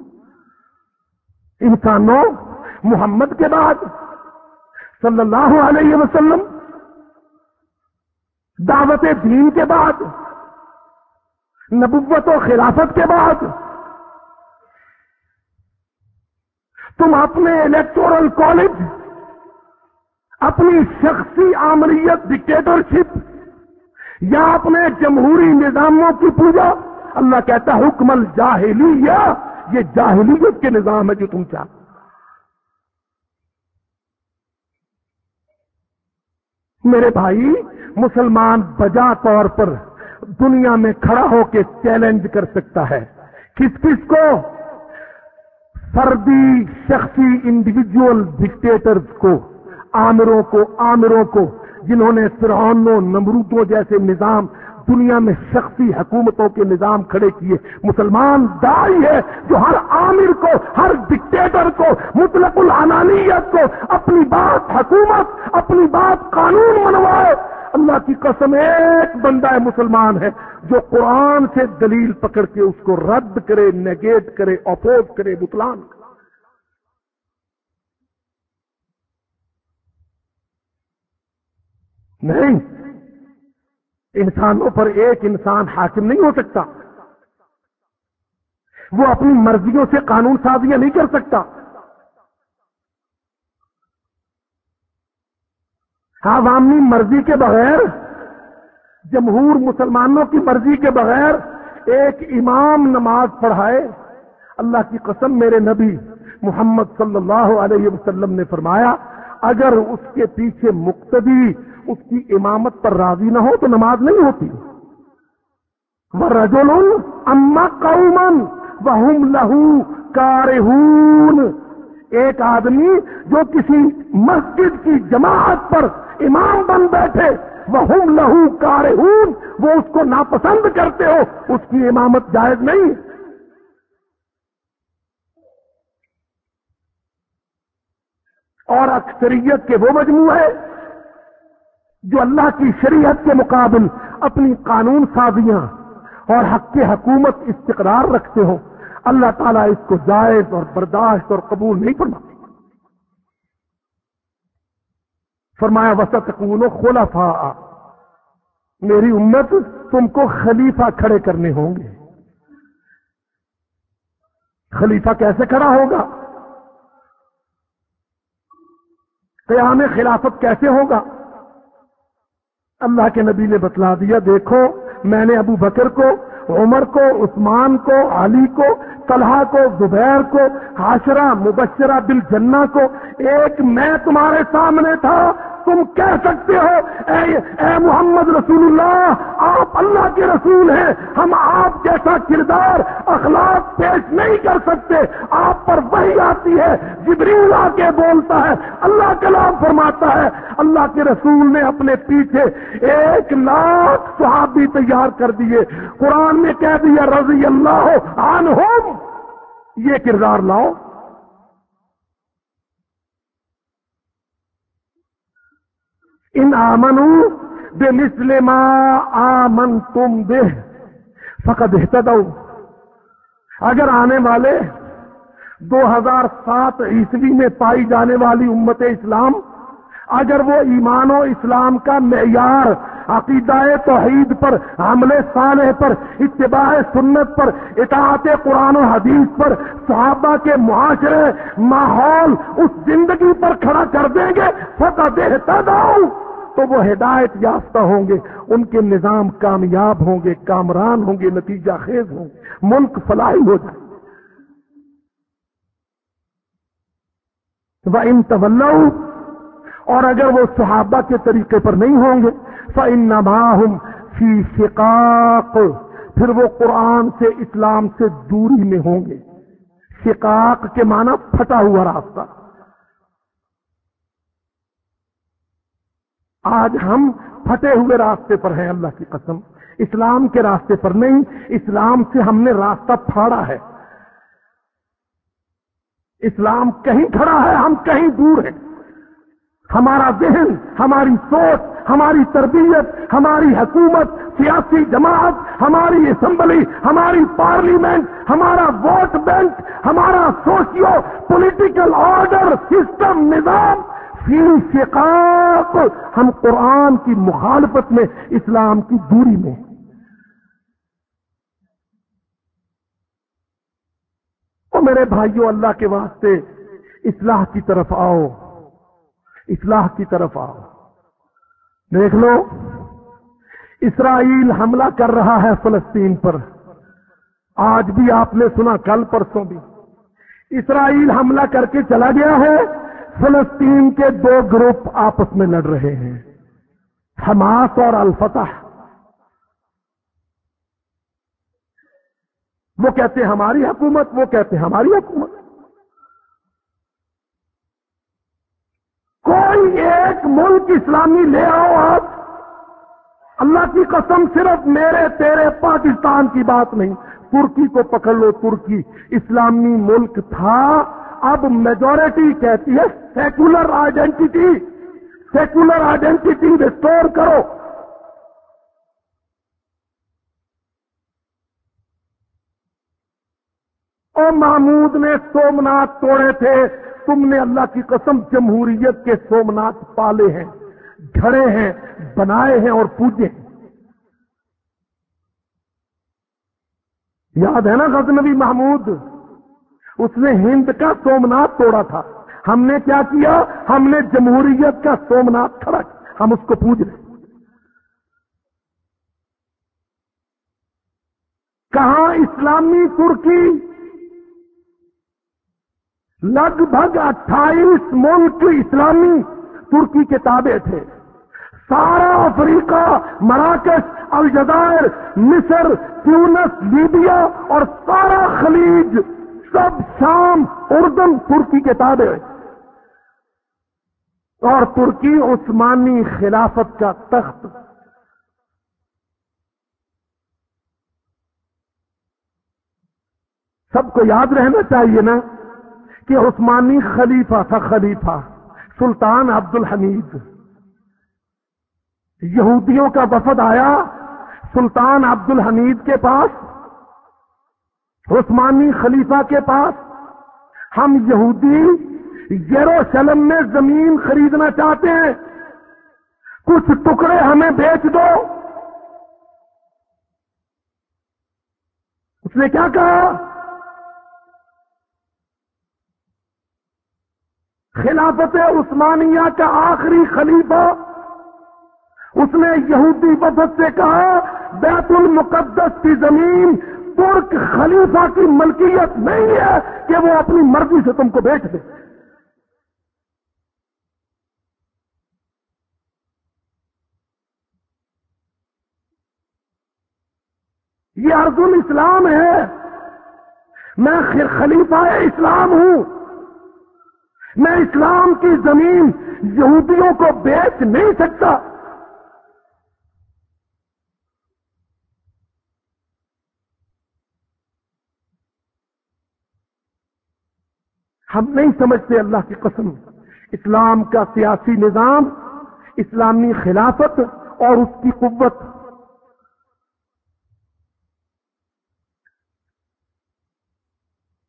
انسانوں محمد کے بعد صلی اللہ علیہ وسلم دعوت دین کے بعد، نبوت و خلافت کے بعد تم اپنے الیکٹورل کالج، اپنی شخصی آمریت ڈکٹیٹرشپ یا اپنے جمہوری نظاموں کی پوجا، اللہ کہتا حکم الجاہلیہ، یہ جاہلیت کے نظام ہے جو تم چاہتے. میرے بھائی، مسلمان بجا طور پر دنیا میں کھڑا ہو کے چیلنج کر سکتا ہے. کس کس کو؟ فردی شخصی انڈیویجول ڈکٹیٹرز کو، آمروں کو آمروں کو جنہوں نے فرعونوں نمرودوں جیسے نظام دنیا میں شخصی حکومتوں کے نظام کھڑے کیے. مسلمان داعی ہے جو ہر آمر کو، ہر ڈکٹیٹر کو، مطلق العنانیت کو اپنی بات حکومت، اپنی بات قانون منوائے. اللہ کی قسم ایک بندہ ہے مسلمان ہے جو قرآن سے دلیل پکڑ کے اس کو رد کرے، نیگیٹ کرے، اپوز کرے، بطلان کرے. نہیں، انسانوں پر ایک انسان حاکم نہیں ہو سکتا. وہ اپنی مرضیوں سے قانون سازیاں نہیں کر سکتا. عوامی مرضی کے بغیر، جمہور مسلمانوں کی مرضی کے بغیر ایک امام نماز پڑھائے، اللہ کی قسم میرے نبی محمد صلی اللہ علیہ وسلم نے فرمایا اگر اس کے پیچھے مقتدی اس کی امامت پر راضی نہ ہو تو نماز نہیں ہوتی. وَرَجُلٌ أَمَّ قَوْمًا وَهُمْ لَهُ كَارِهُونَ. ایک آدمی جو کسی مسجد کی جماعت پر امام بن بیٹھے، وَهُمْ لَهُ كَارِهُونَ، وہ اس کو ناپسند کرتے ہو، اس کی امامت جائز نہیں. اور اکثریت کے وہ مجموعے جو اللہ کی شریعت کے مقابل اپنی قانون سازیاں اور حق کی حکومت استقرار رکھتے ہو، اللہ تعالیٰ اس کو جائز اور برداشت اور قبول نہیں فرماتے. فرمایا وَسَتَكُونُ خُلَفَاءَ، میری امت تم کو خلیفہ کھڑے کرنے ہوں گے. خلیفہ کیسے کھڑا ہوگا؟ قیام خلافت کیسے ہوگا؟ اللہ کے نبی نے بتلا دیا. دیکھو میں نے ابو بکر کو، عمر کو، عثمان کو، علی کو، طلحہ کو، زبیر کو، عشرہ مبشرہ بالجنہ کو، ایک میں تمہارے سامنے تھا. تم کہہ سکتے ہو اے, اے محمد رسول اللہ آپ اللہ کے رسول ہیں، ہم آپ جیسا کردار اخلاق پیش نہیں کر سکتے. آپ پر وحی آتی ہے، جبریل آ کے بولتا ہے، اللہ کلام فرماتا ہے. اللہ کے رسول نے اپنے پیچھے ایک لاکھ صحابی تیار کر دیے. قرآن نے کہہ دیا رضی اللہ عنہم. یہ کردار لاؤ. ان آمنوا بمثل ما آمنتم بہ فقد اہتدوا. اگر آنے والے دو ہزار سات عیسوی میں پائی جانے والی امت اسلام اگر وہ ایمان و اسلام کا معیار عقیدہ توحید پر، عمل صالح پر، اتباع سنت پر، اطاعت قرآن و حدیث پر، صحابہ کے معاشرے، ماحول، اس زندگی پر کھڑا کر دیں گے فقد اہتدوا، تو وہ ہدایت یافتہ ہوں گے، ان کے نظام کامیاب ہوں گے، کامران ہوں گے، نتیجہ خیز ہوں گے، ملک فلاحی ہو جائے۔ وَإِن تَوَلَّوْا، اور اگر وہ صحابہ کے طریقے پر نہیں ہوں گے، فَإِنَّمَا هُمْ فِي شِقَاقٍ، پھر وہ قرآن سے، اسلام سے دوری میں ہوں گے۔ شقاق کے معنی پھٹا ہوا راستہ۔ آج ہم پھٹے ہوئے راستے پر ہیں، اللہ کی قسم، اسلام کے راستے پر نہیں، اسلام سے ہم نے راستہ پھاڑا ہے۔ اسلام کہیں کھڑا ہے، ہم کہیں دور ہیں۔ ہمارا ذہن، ہماری سوچ، ہماری تربیت، ہماری حکومت، سیاسی جماعت، ہماری اسمبلی، ہماری پارلیمنٹ، ہمارا ووٹ بینک، ہمارا سوشیو پولیٹیکل آرڈر، سسٹم، نظام فی شقاق، ہم قرآن کی مخالفت میں، اسلام کی دوری میں۔ تو میرے بھائیوں، اللہ کے واسطے اصلاح کی طرف آؤ، اصلاح کی طرف آؤ۔ دیکھ لو، اسرائیل حملہ کر رہا ہے فلسطین پر، آج بھی آپ نے سنا، کل پرسوں بھی اسرائیل حملہ کر کے چلا گیا ہے، فلسطین کے دو گروپ آپس میں لڑ رہے ہیں، حماس اور الفتح۔ وہ کہتے ہیں ہماری حکومت، وہ کہتے ہیں ہماری حکومت۔ کوئی ایک ملک اسلامی لے آؤ آپ، اللہ کی قسم، صرف میرے تیرے پاکستان کی بات نہیں، ترکی کو پکڑ لو، ترکی اسلامی ملک تھا، اب میجورٹی کہتی ہے secular identity, secular identity restore کرو۔ او محمود نے سومنات توڑے تھے، تم نے اللہ کی قسم جمہوریت کے سومنات پالے ہیں، گھڑے ہیں، بنائے ہیں اور پوجے ہیں۔ یاد ہے نا غزنوی محمود، اس نے ہند کا سومنات توڑا تھا، ہم نے کیا کیا؟ ہم نے جمہوریت کا سومنات کھڑا کیا، ہم اس کو پوج رہے۔ کہاں اسلامی ترکی؟ لگ بھگ اٹھائیس ملک اسلامی ترکی کے تابع تھے، سارا افریقہ، مراکش، الجزائر، مصر، تیونس، لیبیا اور سارا خلیج، سب شام، اردن ترکی کے تابع، اور ترکی عثمانی خلافت کا تخت۔ سب کو یاد رہنا چاہیے نا کہ عثمانی خلیفہ تھا، خلیفہ سلطان عبد الحمید۔ یہودیوں کا وفد آیا سلطان عبد الحمید کے پاس، عثمانی خلیفہ کے پاس، ہم یہودی یروشلم میں زمین خریدنا چاہتے ہیں، کچھ ٹکڑے ہمیں بیچ دو۔ اس نے کیا کہا؟ خلافت عثمانیہ کا آخری خلیفہ، اس نے یہودی وفد سے کہا بیت المقدس کی زمین ترک خلیفہ کی ملکیت نہیں ہے کہ وہ اپنی مرضی سے تم کو بیچ دے۔ یہ ارض الاسلام ہے، میں خلیفہ اسلام ہوں، میں اسلام کی زمین یہودیوں کو بیچ نہیں سکتا۔ ہم نہیں سمجھتے اللہ کی قسم اسلام کا سیاسی نظام، اسلامی خلافت اور اس کی قوت۔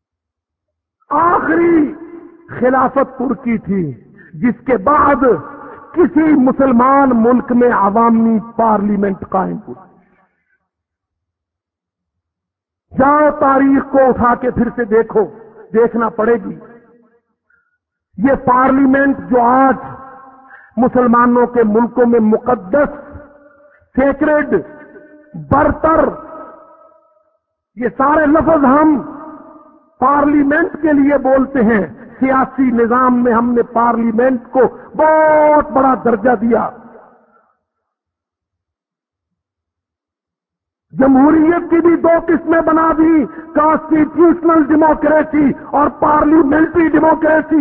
آخری خلافت ترکی تھی، جس کے بعد کسی مسلمان ملک میں عوامی پارلیمنٹ قائم ہوئی؟ جاؤ تاریخ کو اٹھا کے پھر سے دیکھو، دیکھنا پڑے گی۔ یہ پارلیمنٹ جو آج مسلمانوں کے ملکوں میں مقدس، سیکرڈ، برتر، یہ سارے لفظ ہم پارلیمنٹ کے لیے بولتے ہیں۔ سیاسی نظام میں ہم نے پارلیمنٹ کو بہت بڑا درجہ دیا۔ جمہوریت کی بھی دو قسمیں بنا دی، کانسٹیٹیوشنل ڈیموکریسی اور پارلیمنٹری ڈیموکریسی۔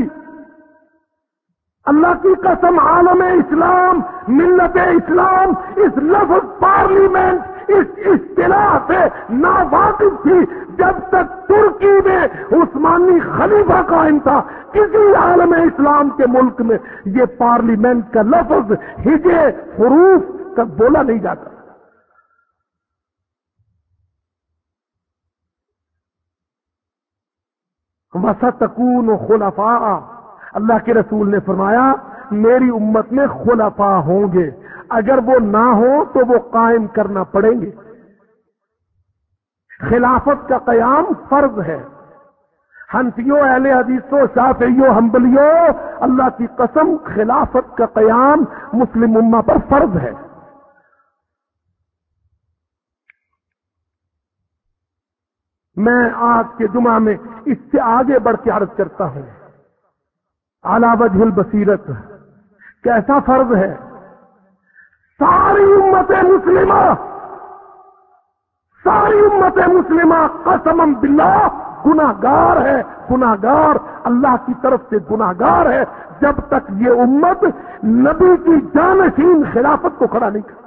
اللہ کی قسم، عالم اسلام، ملت اسلام اس لفظ پارلیمنٹ، اس اصطلاح سے ناواقف تھی جب تک ترکی میں عثمانی خلیفہ قائم تھا۔ کسی عالم اسلام کے ملک میں یہ پارلیمنٹ کا لفظ ہجے حروف تک بولا نہیں جاتا۔ وَسَتَكُونُ خُلَفَاءَ، اللہ کے رسول نے فرمایا میری امت میں خلفاء ہوں گے، اگر وہ نہ ہو تو وہ قائم کرنا پڑیں گے۔ خلافت کا قیام فرض ہے۔ حنفیوں، اہل حدیثوں، شافعیوں، حنبلیوں، اللہ کی قسم خلافت کا قیام مسلم امہ پر فرض ہے۔ میں آج کے جمعہ میں اس سے آگے بڑھ کے عرض کرتا ہوں، علی وجہ البصیرت کیسا فرض ہے۔ ساری امت مسلمہ، ساری امت مسلمہ قسماً باللہ گناہگار ہے، گناہگار اللہ کی طرف سے گناہگار ہے، جب تک یہ امت نبی کی جانشین خلافت کو کھڑا نہیں کرتی۔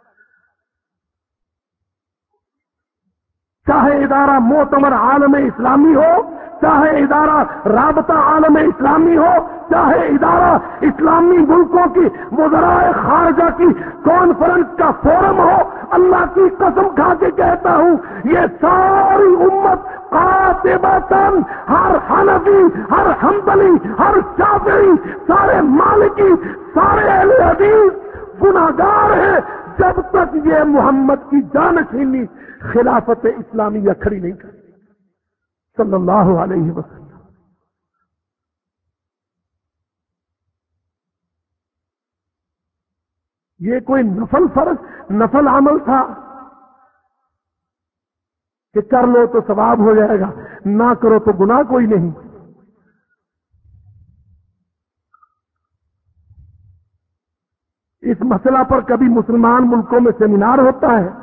چاہے ادارہ معتبر عالم اسلامی ہو، چاہے ادارہ رابطہ عالم اسلامی ہو، چاہے ادارہ اسلامی ملکوں کی وزرائے خارجہ کی کانفرنس کا فورم ہو، اللہ کی قسم کھا کے کہتا ہوں یہ ساری امت قاطبتاً، ہر حنفی، ہر حنبلی، ہر شافعی، سارے مالکی، سارے اہل حدیث گناہگار ہیں جب تک یہ محمد کی جانشینی خلافت اسلامیہ کھڑی نہیں کرتی صلی اللہ علیہ وسلم۔ یہ کوئی نفل فرض، نفل عمل تھا کہ کر لو تو ثواب ہو جائے گا، نہ کرو تو گناہ کوئی نہیں۔ اس مسئلہ پر کبھی مسلمان ملکوں میں سیمینار ہوتا ہے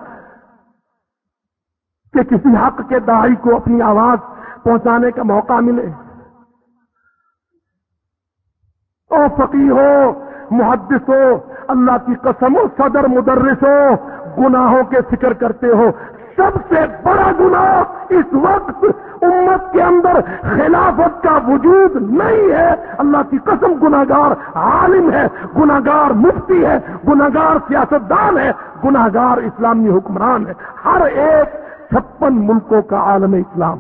کہ کسی حق کے داعی کو اپنی آواز پہنچانے کا موقع ملے؟ او فقیہ ہو، محدث ہو، اللہ کی قسم ہو، صدر مدرس ہو، گناہوں کے فکر کرتے ہو۔ سب سے بڑا گناہ اس وقت امت کے اندر خلافت کا وجود نہیں ہے۔ اللہ کی قسم گناہگار عالم ہے، گناہگار مفتی ہے، گناہگار سیاستدان ہے، گناہگار اسلامی حکمران ہے، ہر ایک چھپن ملکوں کا عالم اسلام۔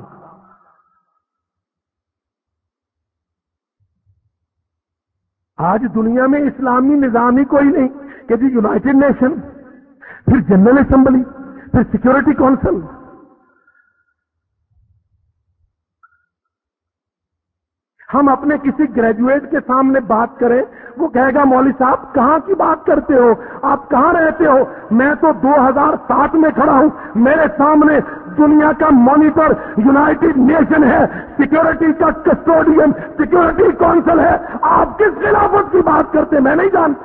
آج دنیا میں اسلامی نظام ہی کوئی نہیں کہ جی یونائٹڈ نیشن، پھر جنرل اسمبلی، پھر سیکورٹی کونسل۔ ہم اپنے کسی گریجویٹ کے سامنے بات کریں، وہ کہے گا مولوی صاحب کہاں کی بات کرتے ہو، آپ کہاں رہتے ہو؟ میں تو دو ہزار سات میں کھڑا ہوں، میرے سامنے دنیا کا مانیٹر یونائٹڈ نیشن ہے، سیکورٹی کا کسٹوڈین سیکورٹی کونسل ہے، آپ کس خلافت کی بات کرتے میں نہیں جانتا۔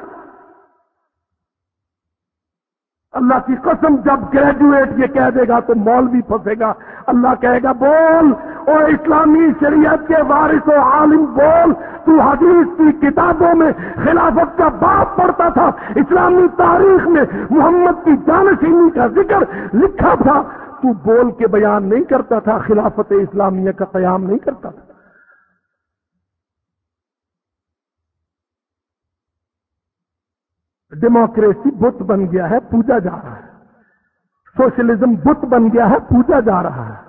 اللہ کی قسم جب گریجویٹ یہ کہہ دے گا تو مولوی پھنسے گا۔ اللہ کہے گا بول، اور اسلامی شریعت کے وارث و عالم بول، تو حدیث کی کتابوں میں خلافت کا باب پڑھتا تھا، اسلامی تاریخ میں محمد کی جانشینی کا ذکر لکھا تھا، تو بول کے بیان نہیں کرتا تھا، خلافت اسلامیہ کا قیام نہیں کرتا تھا۔ ڈیموکریسی بت بن گیا ہے، پوجا جا رہا ہے۔ سوشلزم بت بن گیا ہے، پوجا جا رہا ہے۔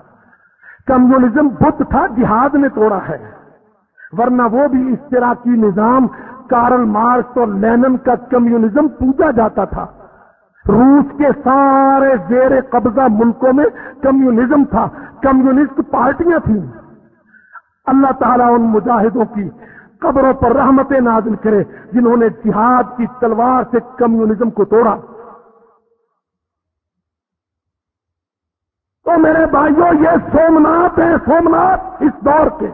کمیونزم بت تھا، جہاد نے توڑا ہے، ورنہ وہ بھی اشتراکی نظام کارل مارکس اور لینن کا کمیونزم پوجا جاتا تھا. روس کے سارے زیر قبضہ ملکوں میں کمیونزم تھا، کمیونسٹ پارٹیاں تھیں. اللہ تعالیٰ ان مجاہدوں کی قبروں پر رحمتیں نازل کرے جنہوں نے جہاد کی تلوار سے کمیونزم کو توڑا. تو میرے بھائیوں، یہ سومنات ہے، سومنات اس دور کے.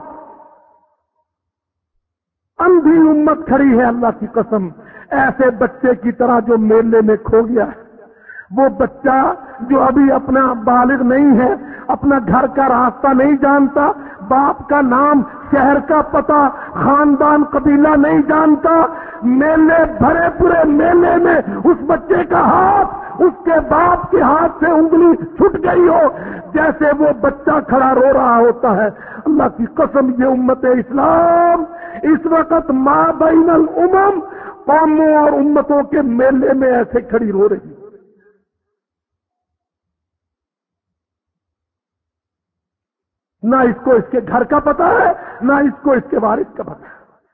اندھی امت کھڑی ہے اللہ کی قسم، ایسے بچے کی طرح جو میلے میں کھو گیا ہے. وہ بچہ جو ابھی اپنا بالغ نہیں ہے، اپنا گھر کا راستہ نہیں جانتا، باپ کا نام، شہر کا پتہ، خاندان قبیلہ نہیں جانتا، میلے بھرے پورے میلے میں اس بچے کا ہاتھ اس کے باپ کے ہاتھ سے انگلی چھٹ گئی ہو، جیسے وہ بچہ کھڑا رو رہا ہوتا ہے. اللہ کی قسم، یہ امت اسلام اس وقت ما بین الامم، قوموں اور امتوں کے میلے میں ایسے کھڑی رو رہی. نہ اس کو اس کے گھر کا پتہ ہے، نہ اس کو اس کے وارث کا پتہ ہے.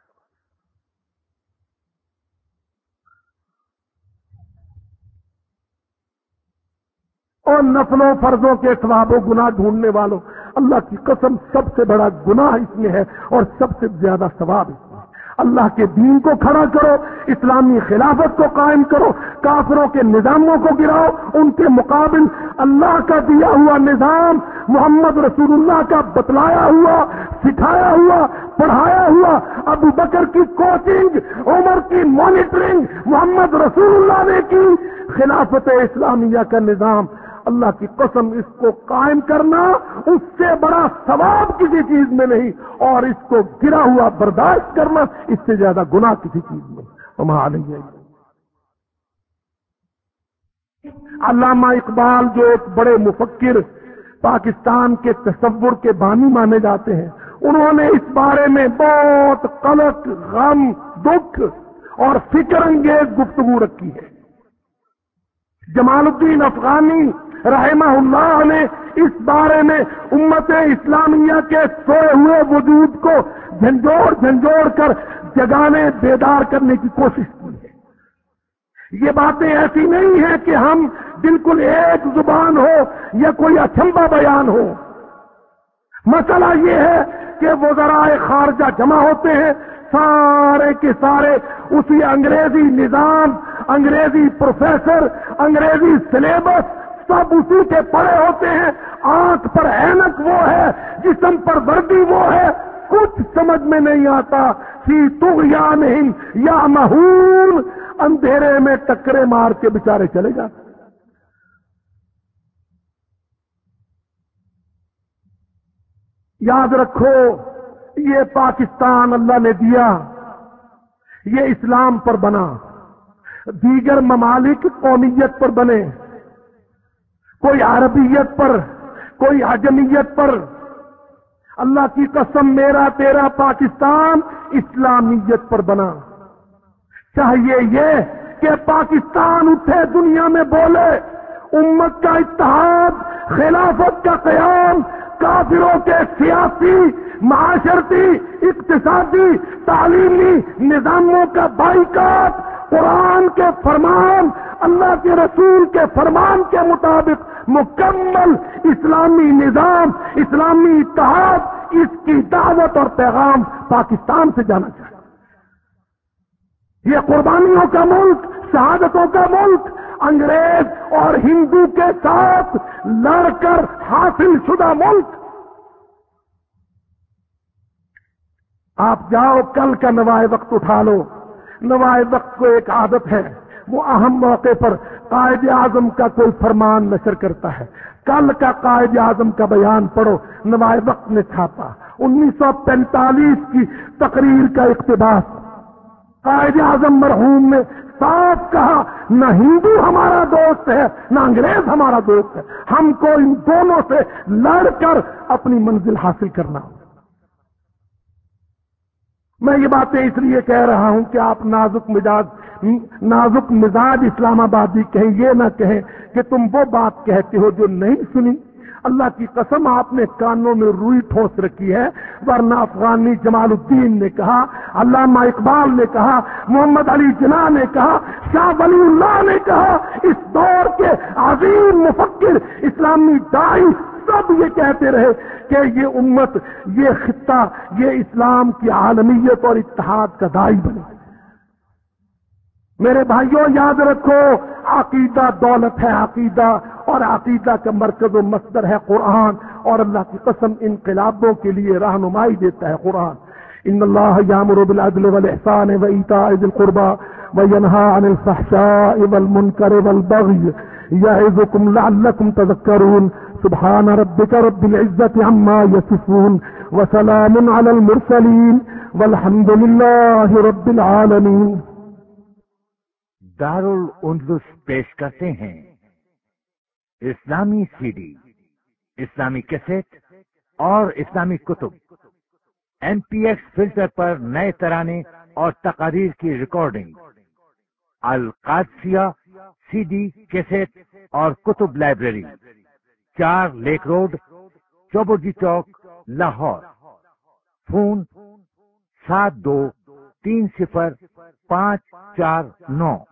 اور نفلوں فرضوں کے ثواب و گناہ ڈھونڈنے والوں، اللہ کی قسم سب سے بڑا گناہ اس میں ہے اور سب سے زیادہ ثواب اس میں. اللہ کے دین کو کھڑا کرو، اسلامی خلافت کو قائم کرو، کافروں کے نظاموں کو گراؤ، ان کے مقابل اللہ کا دیا ہوا نظام، محمد رسول اللہ کا بتلایا ہوا، سکھایا ہوا، پڑھایا ہوا، ابو بکر کی کوچنگ، عمر کی مانیٹرنگ، محمد رسول اللہ نے کی، خلافت اسلامیہ کا نظام. اللہ کی قسم، اس کو قائم کرنا اس سے بڑا ثواب کسی چیز میں نہیں، اور اس کو گرا ہوا برداشت کرنا اس سے زیادہ گناہ کسی چیز میں. وما علیہ. علامہ اقبال جو ایک بڑے مفکر پاکستان کے تصور کے بانی مانے جاتے ہیں، انہوں نے اس بارے میں بہت قلق، غم، دکھ اور فکر انگیز گفتگو رکھی ہے. جمال الدین افغانی رحمہ اللہ نے اس بارے میں امت اسلامیہ کے سوئے ہوئے وجود کو جھنجھوڑ جھنجھوڑ کر جگانے، بیدار کرنے کی کوشش کی ہے. یہ باتیں ایسی نہیں ہیں کہ ہم بالکل ایک زبان ہو یا کوئی اچھمبا بیان ہو. مسئلہ یہ ہے کہ وزرائے خارجہ جمع ہوتے ہیں، سارے کے سارے اسی انگریزی نظام، انگریزی پروفیسر، انگریزی سلیبس، سب اسی کے پڑے ہوتے ہیں. آنکھ پر اینک وہ ہے، جسم پر وردی وہ ہے، کچھ سمجھ میں نہیں آتا. فی طغیانہم یعمہون، اندھیرے میں ٹکرے مار کے بیچارے چلے جاتے. یاد رکھو، یہ پاکستان اللہ نے دیا، یہ اسلام پر بنا. دیگر ممالک قومیت پر بنے، کوئی عربیت پر، کوئی عجمیت پر. اللہ کی قسم، میرا تیرا پاکستان اسلامیت پر بنا. چاہیے یہ کہ پاکستان اٹھے، دنیا میں بولے، امت کا اتحاد، خلافت کا قیام، کافروں کے سیاسی، معاشرتی، اقتصادی، تعلیمی نظاموں کا بائیکاٹ، قرآن کے فرمان، اللہ کے رسول کے فرمان کے مطابق مکمل اسلامی نظام، اسلامی اتحاد، اس کی دعوت اور پیغام پاکستان سے جانا چاہیے. یہ قربانیوں کا ملک، شہادتوں کا ملک، انگریز اور ہندو کے ساتھ لڑ کر حاصل شدہ ملک. آپ جاؤ، کل کا نوائے وقت اٹھا لو. نوائے وقت کو ایک عادت ہے، وہ اہم موقع پر قائد اعظم کا کوئی فرمان نشر کرتا ہے. کل کا قائد اعظم کا بیان پڑھو، نوائے وقت نے چھاپا، انیس سو پینتالیس کی تقریر کا اقتباس. قائد اعظم مرحوم نے صاف کہا، نہ ہندو ہمارا دوست ہے، نہ انگریز ہمارا دوست ہے، ہم کو ان دونوں سے لڑ کر اپنی منزل حاصل کرنا ہو. میں یہ باتیں اس لیے کہہ رہا ہوں کہ آپ نازک مزاج نازک مزاج اسلام آبادی کہیں، یہ نہ کہیں کہ تم وہ بات کہتے ہو جو نہیں سنی. اللہ کی قسم آپ نے کانوں میں روئی ٹھوس رکھی ہے، ورنہ افغانی جمال الدین نے کہا، علامہ اقبال نے کہا، محمد علی جناح نے کہا، شاہ ولی اللہ نے کہا، اس دور کے عظیم مفکر اسلامی داعی سب یہ کہتے رہے کہ یہ امت، یہ خطہ، یہ اسلام کی عالمیت اور اتحاد کا داعی بنے۔ میرے بھائیوں یاد رکھو، عقیدہ دولت ہے، عقیدہ اور عقیدہ کا مرکز و مصدر ہے قرآن، اور اللہ کی قسم انقلابوں کے لیے رہنمائی دیتا ہے قرآن۔ ان اللہ یامر بالعدل والاحسان وایتاء ذی القربى وینہی عن الفحشاء والمنکر والبغی یعظکم لعلکم تذکرون۔ سبحان ربک رب العزة عما یصفون وسلام علی المرسلین والحمد للہ رب العالمین۔ دارالاندلس پیش کرتے ہیں اسلامی سی ڈی، اسلامی کیسٹ اور اسلامی کتب، ایم پی ایکس فلٹر پر نئے ترانے اور تقاریر کی ریکارڈنگ، القادسیہ سی ڈی، کیسٹ اور کتب لائبریری، چار لیک روڈ، چوبوجی چوک، لاہور۔ فون سات دو تین صفر پانچ چار نو۔